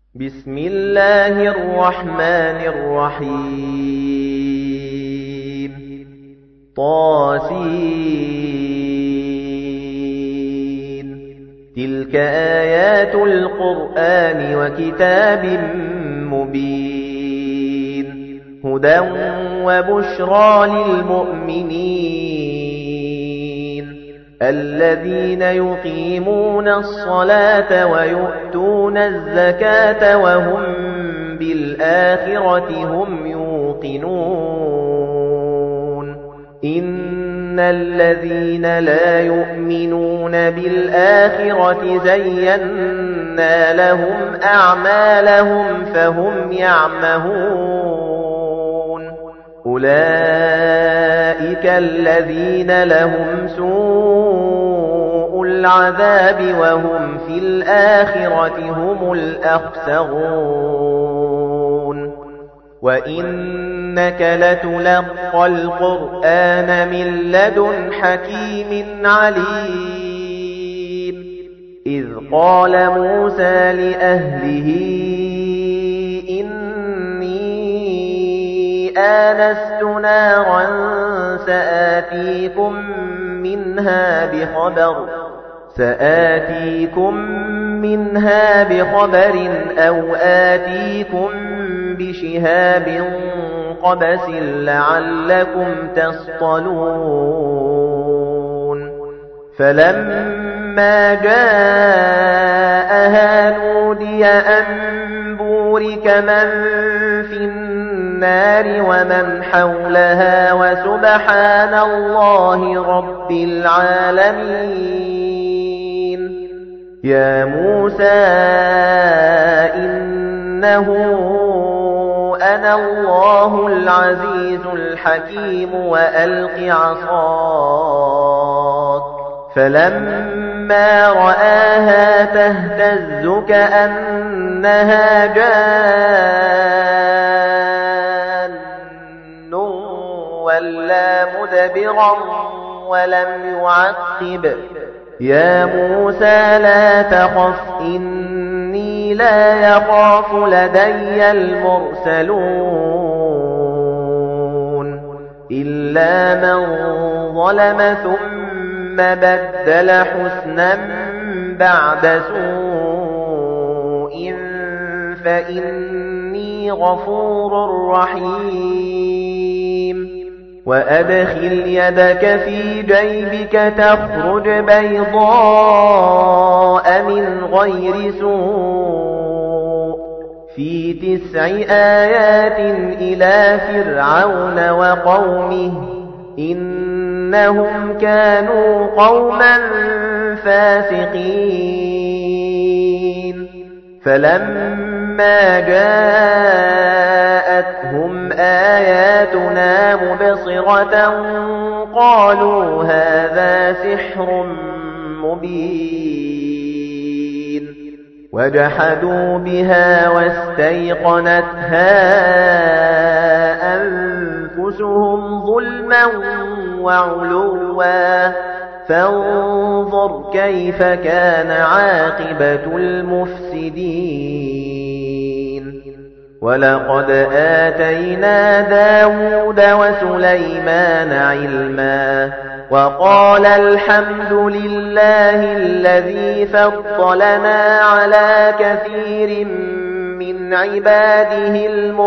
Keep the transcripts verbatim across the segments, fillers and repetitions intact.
بسم الله الرحمن الرحيم طاسين تلك آيات القرآن وكتاب مبين هدى وبشرى للمؤمنين الذين يقيمون الصلاة ويؤتون الزكاة وهم بالآخرة هم يوقنون إن الذين لا يؤمنون بالآخرة زينا لهم أعمالهم فهم يعمهون أولئك الذين لهم سوء العذاب وهم في الآخرة هم الأخسرون وإنك لتلقى القرآن من لدن حكيم عليم إذ قال موسى لأهله إني آنست نارا سآتيكم منها بخبر سآتيكم منها بخبر أو آتيكم بشهاب قبس لعلكم تصطلون فلما جاءها نودي أن بورك من في النار ومن حولها وسبحان الله رب العالمين يا موسى إنه أنا الله العزيز الحكيم وألق عصاك فلما رآها تهتز كأنها جان ولا مدبرا ولم يعقب يا موسى لا تخف إني لا يخاف لدي المرسلون إلا من ظلم ثم بدل حسنا بعد سوء فإني غفور رحيم وأدخل يدك في جيبك تخرج بيضاء من غير سوء في تسع آيات إلى فرعون وقومه إنهم كانوا قوما فاسقين فلما جاءتهم آياتنا مبصرة قالوا هذا سحر مبين وجحدوا بها واستيقنتها أنفسهم ظلما وعلوا فانظر كيف كان عاقبة المفسدين ولقد آتينا داود وسليمان علما وقال الحمد لله الذي فضلنا على كثير من عباده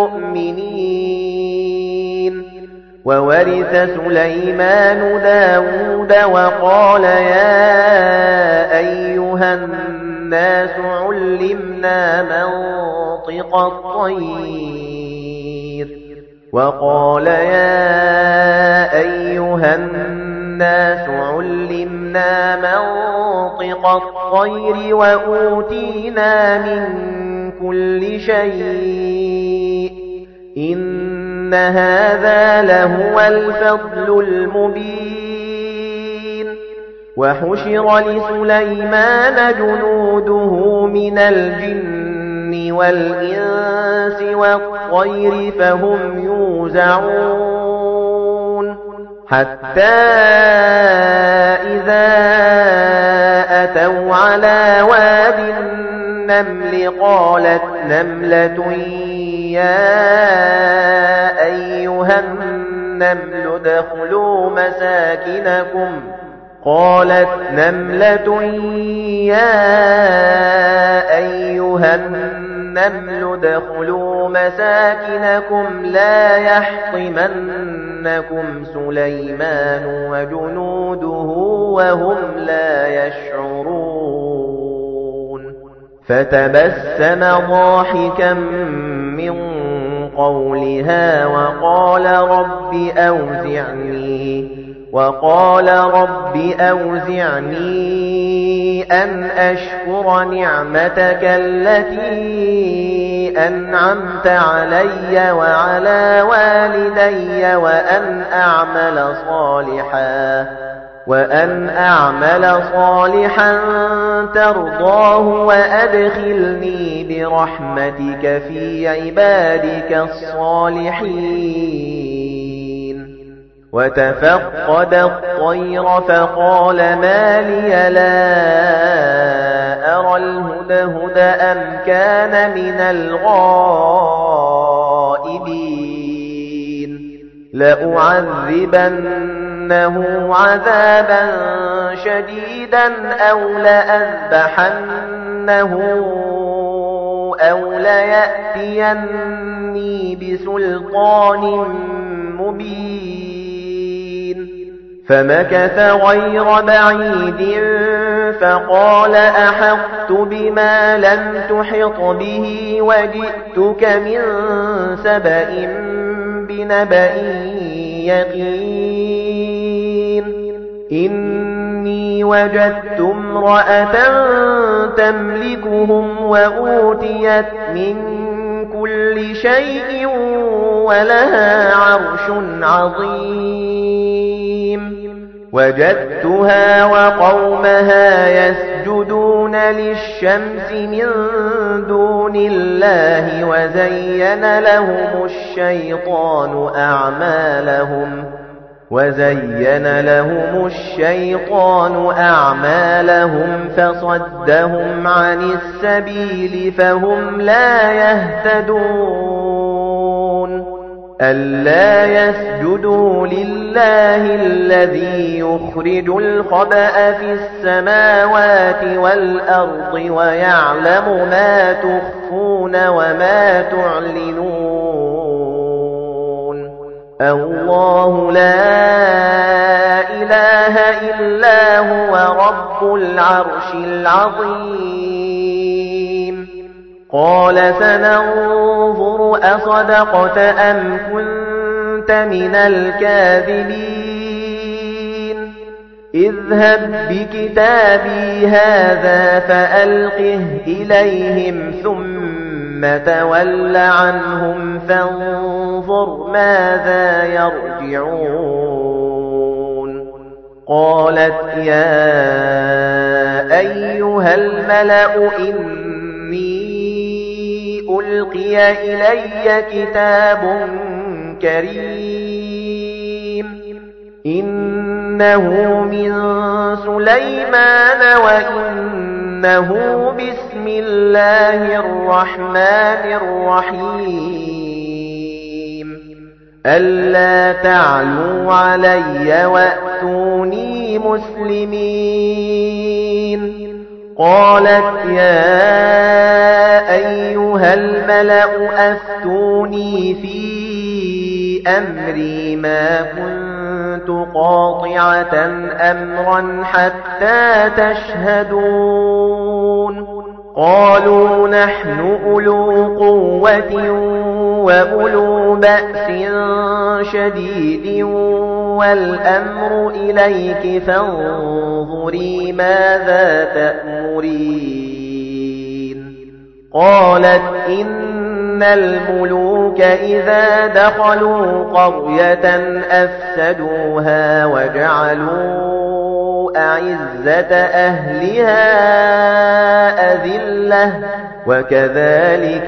المؤمنين وورث سليمان داود وقال يا أيها الناس علمنا منطق الطير وقال يا أيها الناس علمنا منطق الطير وأوتينا من كل شيء إن هذا لهو الفضل المبين وحشر لسليمان جنوده من الجن والإنس والطير فهم يوزعون حتى إذا أتوا على واد النمل قالت نملة يا أيها النمل ادخلوا مساكنكم قالت نملة يا أيها النمل ادخلوا مساكنكم لا يحطمنكم سليمان وجنوده وهم لا يشعرون فتبسم ضاحكا من قولها وقال رب أوزعني وقال رب أوزعني أن أشكر نعمتك التي أنعمت علي وعلى والدي وأن أعمل صالحا وأن أعمل صالحا ترضاه وأدخلني برحمتك في عبادك الصالحين وتفقد الطير فقال ما لي لا أرى الهدهد أم كان من الغائبين لأعذبنه عذابا شديدا أو لأذبحنه أو ليأتيني بسلطان مبين فمكث غير بعيد فقال أحطت بما لم تحط به وجئتك من سبأ بنبأ يقين إني وجدت امرأة تملكهم وأوتيت من كل شيء ولها عرش عظيم وجدتها وقومها يسجدون للشمس من دون الله وزين لهم الشيطان أعمالهم وزين لهم الشيطان أعمالهم فصدهم عن السبيل فهم لا يهتدون ألا يسجدوا لله الذي يخرج الخبأ في السماوات والأرض ويعلم ما تخفون وما تعلنون الله لا إله إلا هو رب العرش العظيم قال سننظر أصدقت أم كنت من الكاذبين اذهب بكتابي هذا فألقه إليهم ثم تول عنهم فانظر ماذا يرجعون قالت يا أيها الملأ إني ألقي إلي كتاب كريم إنه من سليمان وإنه بسم الله الرحمن الرحيم ألا تعلوا علي وأتوني مسلمين قالت يا أيها الملأ أفتوني في أمري ما كنت قاطعة أمرا حتى تشهدون قالوا نحن أولو قوة وأولو بأس شديد والأمر إليك فانظري ماذا تأمرين قالت إن الملوك إذا دخلوا قرية أفسدوها وجعلوا أعزة أهلها أذلة وكذلك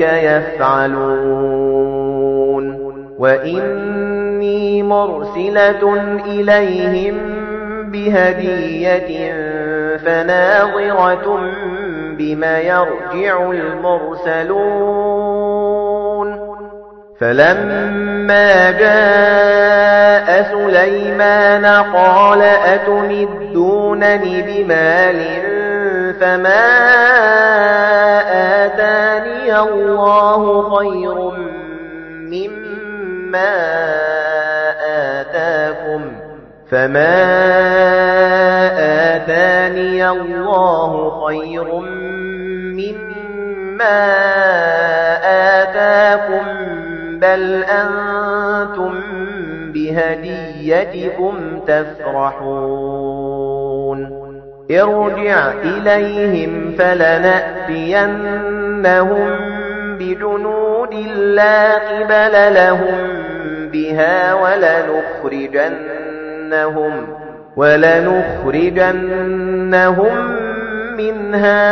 يفعلون وإني مرسلة إليهم بهدية فناظرة بما يرجع المرسلون فلما جاء سليمان قال أتمدونني بمال فما آتاني الله خير مما آتاكم فما آتاني الله خير مما آتاكم بل أنتم بهديتكم تفرحون ارجع إليهم فلنأتينهم بجنود لا قبل لهم بها ولنخرجنهم ولنخرجنهم منها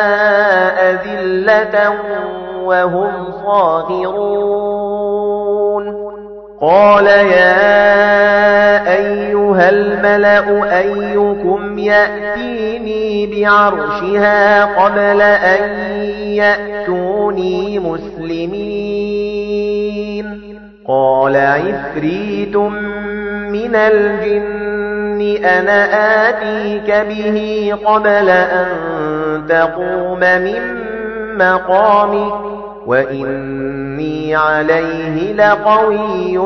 أذلة وهم صاغرون قال يا أيها الملأ أيكم يأتيني بعرشها قبل أن يأتوني مسلمين قال عفريت من الجن أنا آتيك به قبل أن تقوم من مقامك وإني عليه لقوي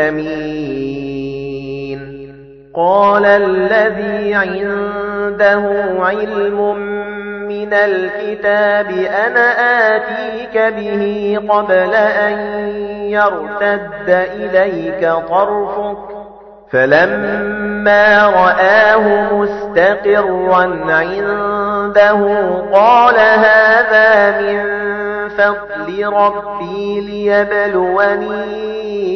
أمين قال الذي عنده علم من الكتاب أنا آتيك به قبل أن يرتد إليك طرفك فلما رآه مستقرا عنده قال هذا من فضل ربي ليبلوني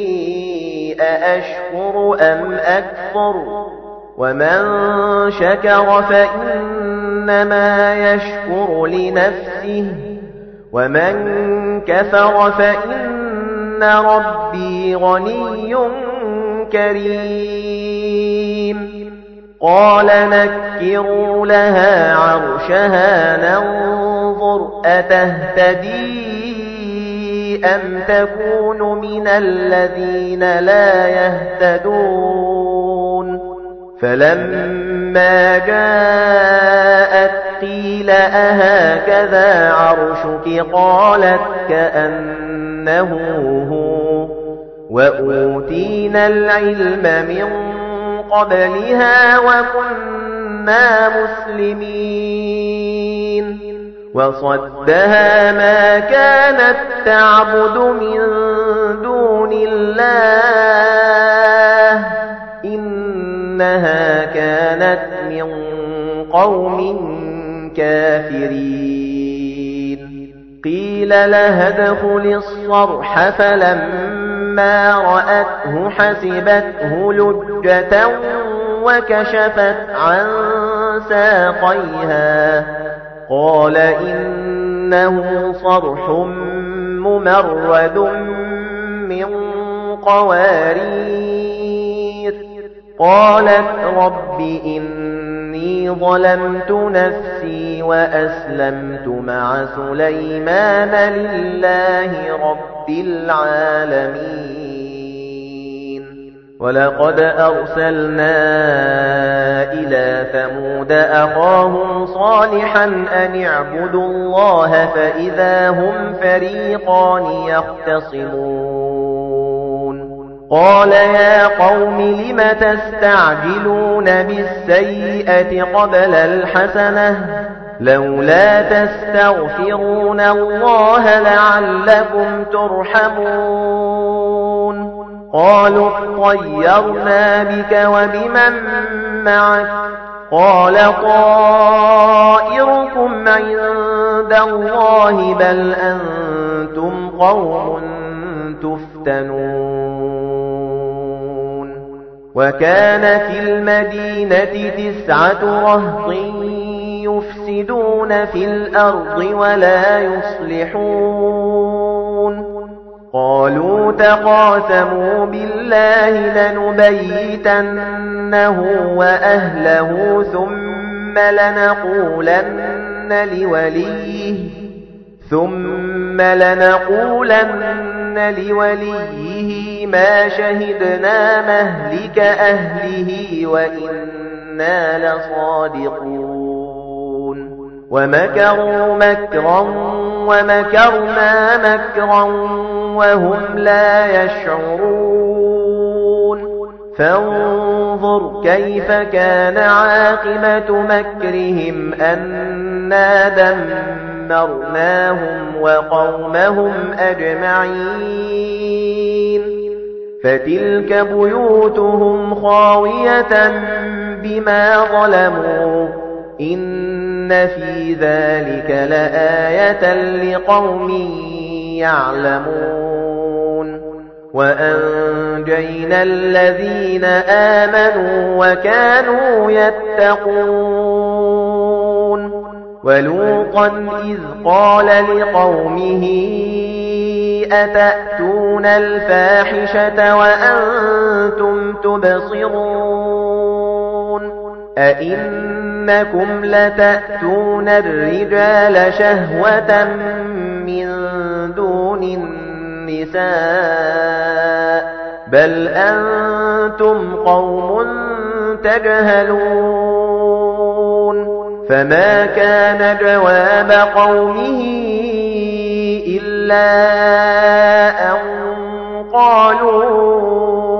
أأشكر أم أكفر ومن شكر فإنما يشكر لنفسه ومن كفر فإن ربي غني كريم قال نكروا لها عرشها ننظر أتهتدي أم تكون من الذين لا يهتدون فلما جاءت قيل أهكذا عرشك قالت كأنه هو وأوتينا العلم من قبلها وكنا مسلمين وصدها ما كانت تعبد من دون الله إنها كانت من قوم كافرين قيل لها ادخل الصرح فلما رأته حسبته لجة وكشفت عن ساقيها قال إنه صرح ممرد من قوارير قالت رب إني ظلمت نفسي وأسلمت مع سليمان لله رب العالمين ولقد أرسلنا إلى ثمود أخاهم صالحا أن اعبدوا الله فإذا هم فريقان يختصمون قال يا قوم لم تستعجلون بالسيئة قبل الحسنة لولا تستغفرون الله لعلكم ترحمون قالوا اطيرنا بك وبمن معك قال طائركم عند الله بل أنتم قوم تفتنون وكان في المدينة تسعة رهط يفسدون في الأرض ولا يصلحون قالوا تقاسموا بالله لنبيتنه وأهله ثم لنقولن لوليه ثم لنقولن لوليه ما شهدنا مهلك أهله وإنا لصادقون ومكروا مكرا ومكرنا مكرا وهم لا يشعرون فانظر كيف كان عاقبة مكرهم أنا دمرناهم وقومهم أجمعين فتلك بيوتهم خاوية بما ظلموا إن في ذلك لآية لقوم يعلمون وأنجينا الذين آمنوا وكانوا يتقون ولوطا إذ قال لقومه أتأتون الفاحشة وأنتم تبصرون أئنكم لتأتون الرجال شهوة من دون النساء بل أنتم قوم تجهلون فما كان جواب قومه إلا أن قالوا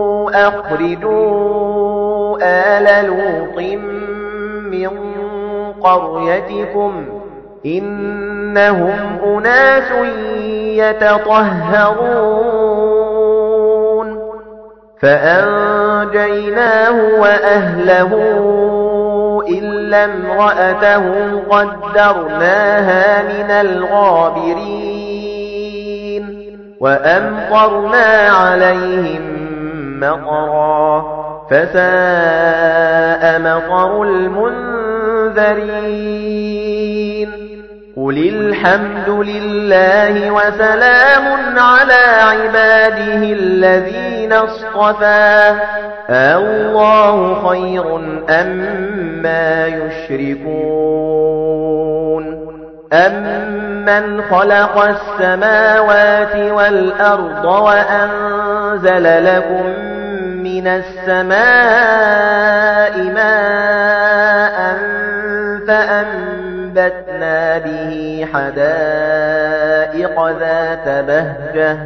أخرجوا آل لوط من قريتكم إنهم أناس يتطهرون فأنجيناه وأهله إلا امرأته قدرناها من الغابرين وأمطرنا عليهم مطرا فساء مطر المنذرين قل الحمد لله وسلام على عباده الذين اصطفى الله خير أما يشركون أمن خلق السماوات والأرض وأنزل لكم من السماء ماء فأنبتنا به حدائق ذات بهجة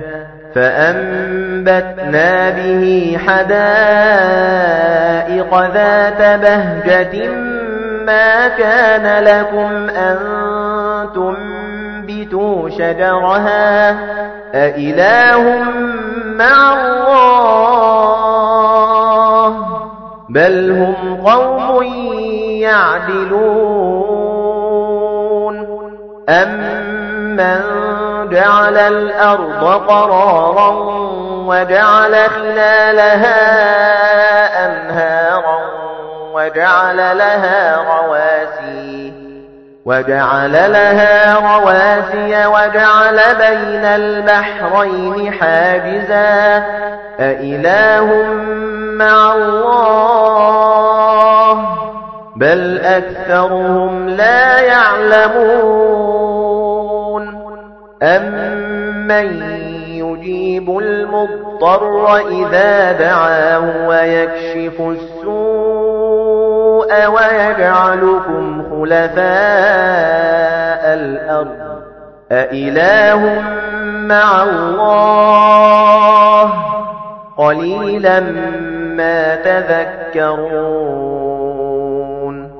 فأنبتنا به حدائق ذات بهجة ما كان لكم أن تنبتوا شجرها أإله مع الله بل هم قوم يعدلون أمن جعل الأرض قرارا وجعل خلالها أنهارا وجعل لها رواسي وجعل لها رواسي وجعل بين البحرين حاجزا أإله مع الله بل أكثرهم لا يعلمون أمن يجيب المضطر إذا دعاه ويكشف السوء ويجعلكم خلفاء الأرض أإله مع الله قليلا ما تذكرون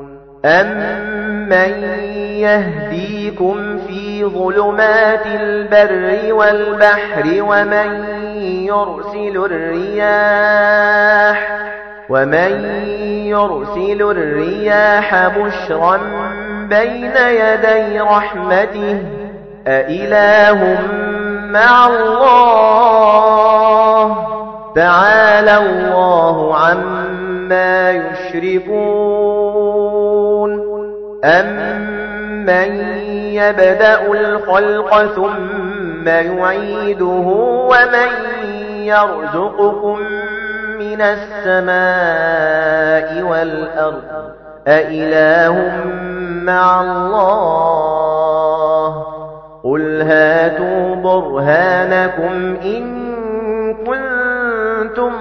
أمن يهديكم في ظلمات البر والبحر ومن يرسل الرياح ومن يرسل الرياح بشرا بين يدي رحمته أإله مع الله تعالى الله عما يشركون أمن يبدأ الخلق ثم يعيده ومن يرزقكم من السماء والأرض أإله مع الله قل هاتوا برهانكم إن كنتم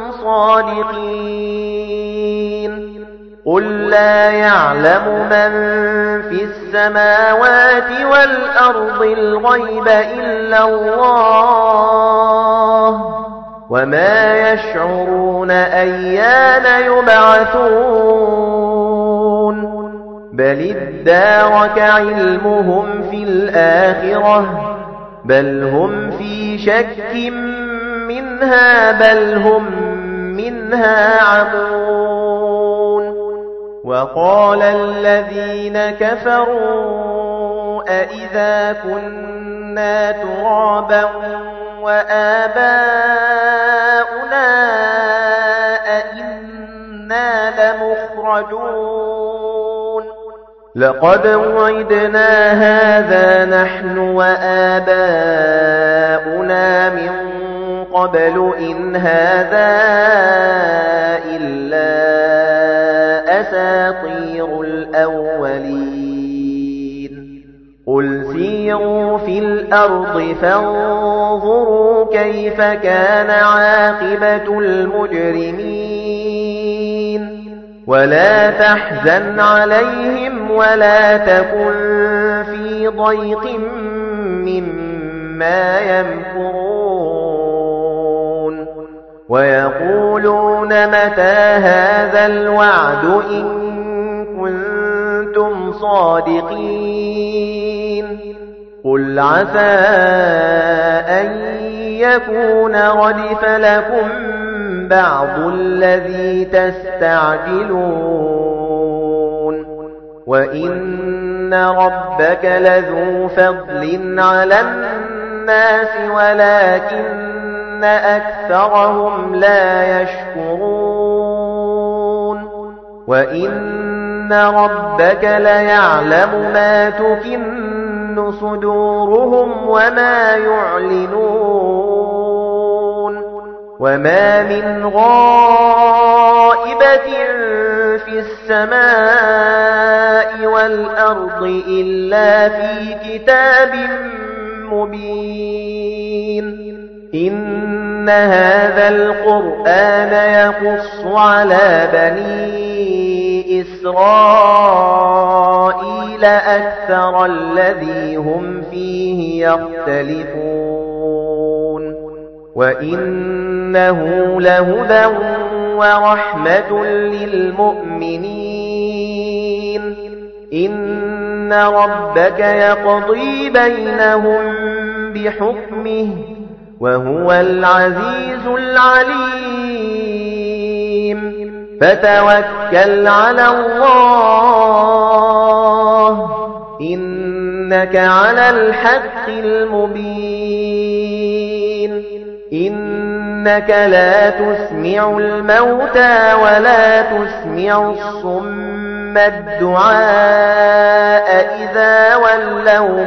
صادقين قل لا يعلم من في السماوات والأرض الغيب إلا الله وما يشعرون أيان يبعثون بل ادارك علمهم في الآخرة بل هم في شك منها بل هم منها عمون وقال الذين كفروا أئذا كنا ترابا وآباؤنا أئنا لمخرجون لقد وعدنا هذا نحن وآباؤنا من قبل إن هذا إلا أساطير الأولين قل سيروا في الأرض فانظروا كيف كان عاقبة المجرمين ولا تحزن عليهم ولا تكن في ضيق مما يمكرون ويقولون متى هذا الوعد إن كنتم صادقين قل عسى أن يكون ردف لكم بعض الذي تستعجلون وإن ربك لذو فضل على الناس ولكن أكثرهم لا يشكرون وإن ربك ليعلم ما تكن صدورهم وما يعلنون وما من غائبة في السماء والأرض إلا في كتاب مبين إن هذا القرآن يقص على بني إسرائيل أكثر الذي هم فيه يختلفون وإنه لهدى ورحمة للمؤمنين إن ربك يقضي بينهم بحكمه وهو العزيز العليم فتوكل على الله إنك على الحق المبين إنك لا تسمع الموتى ولا تسمع الصم الدعاء إذا ولوا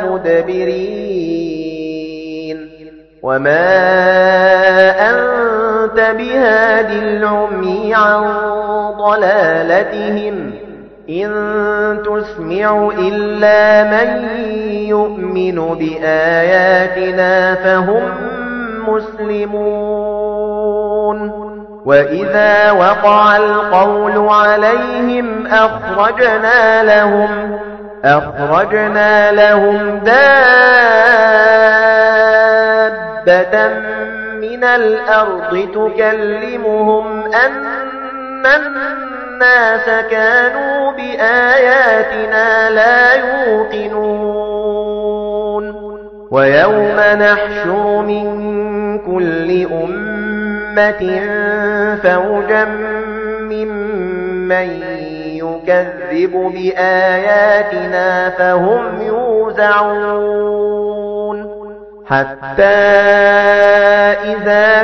مدبرين وما أنت بهاد العمي عن ضلالتهم إن تسمع إلا من يؤمن بآياتنا فهم مسلمون وإذا وقع القول عليهم أخرجنا لهم أخرجنا لهم دابة من الأرض تكلمهم أن الناس كانوا بآياتنا لا يوقنون ويوم نحشر من كل أمة فوجا ممن يكذب بآياتنا فهم يوزعون حتى إذا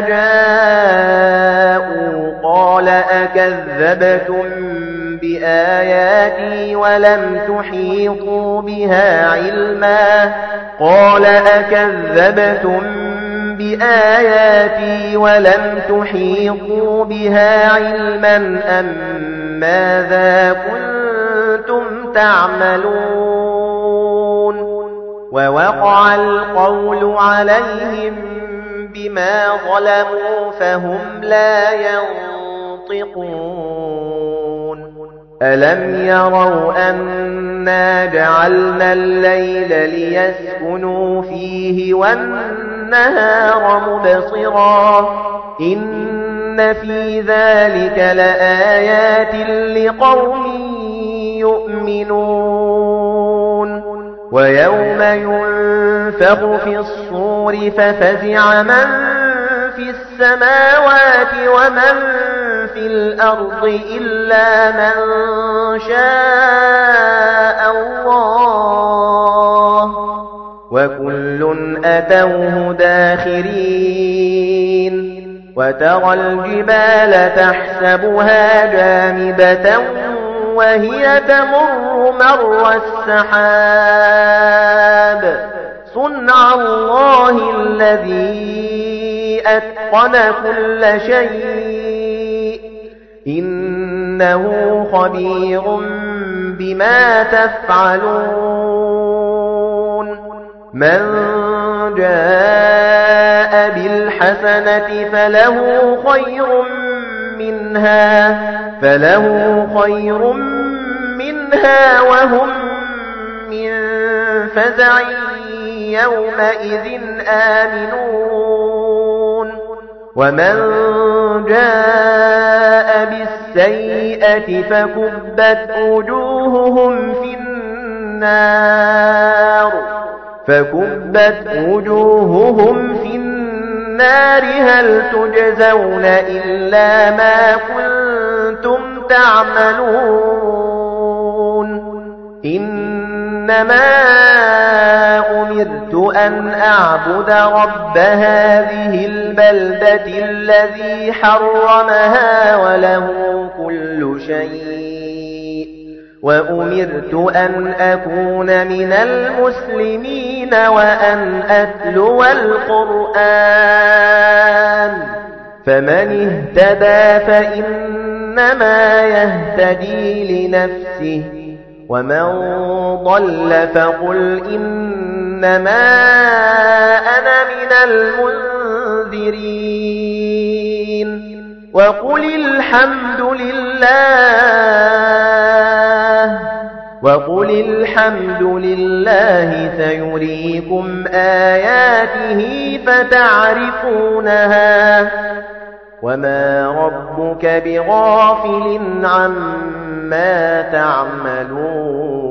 جاءوا قال أكذبتم بآياتي ولم تحيطوا بها علما قال أكذبتم بآياتي ولم تحيطوا بها علما أم ماذا كنتم تعملون ووقع القول عليهم بما ظلموا فهم لا ينطقون ألم يروا أنا جعلنا الليل ليسكنوا فيه والنهار مبصرا إن في ذلك لآيات لقوم يؤمنون ويوم ينفخ في الصور ففزع من في السماوات ومن في الأرض إلا من شاء الله وكل أتوه داخرين وترى الجبال تحسبها جامدة وهي تمر مر السحاب صنع الله الذي أتقن كل شيء إنه خبير بما تفعلون من جاء بالحسنة فله خير منها فله خير منها وهم من فزع يومئذ آمنون ومن جاء بالسيئة فكبت وجوههم في النار فكبت وجوههم في النار هل تجزون إلا ما كنتم تعملون إنما أمرت أن أعبد رب هذه البلدة الذي حرمها وله كل شيء وأمرت أن أكون من المسلمين وأن أتلو القرآن فمن اهتدى فإنما يهتدي لنفسه ومن ضل فقل إنما أنا من المنذرين وقل الحمد لله وقل الحمد لله سيريكم آياته فتعرفونها وما ربك بغافل عما تعملون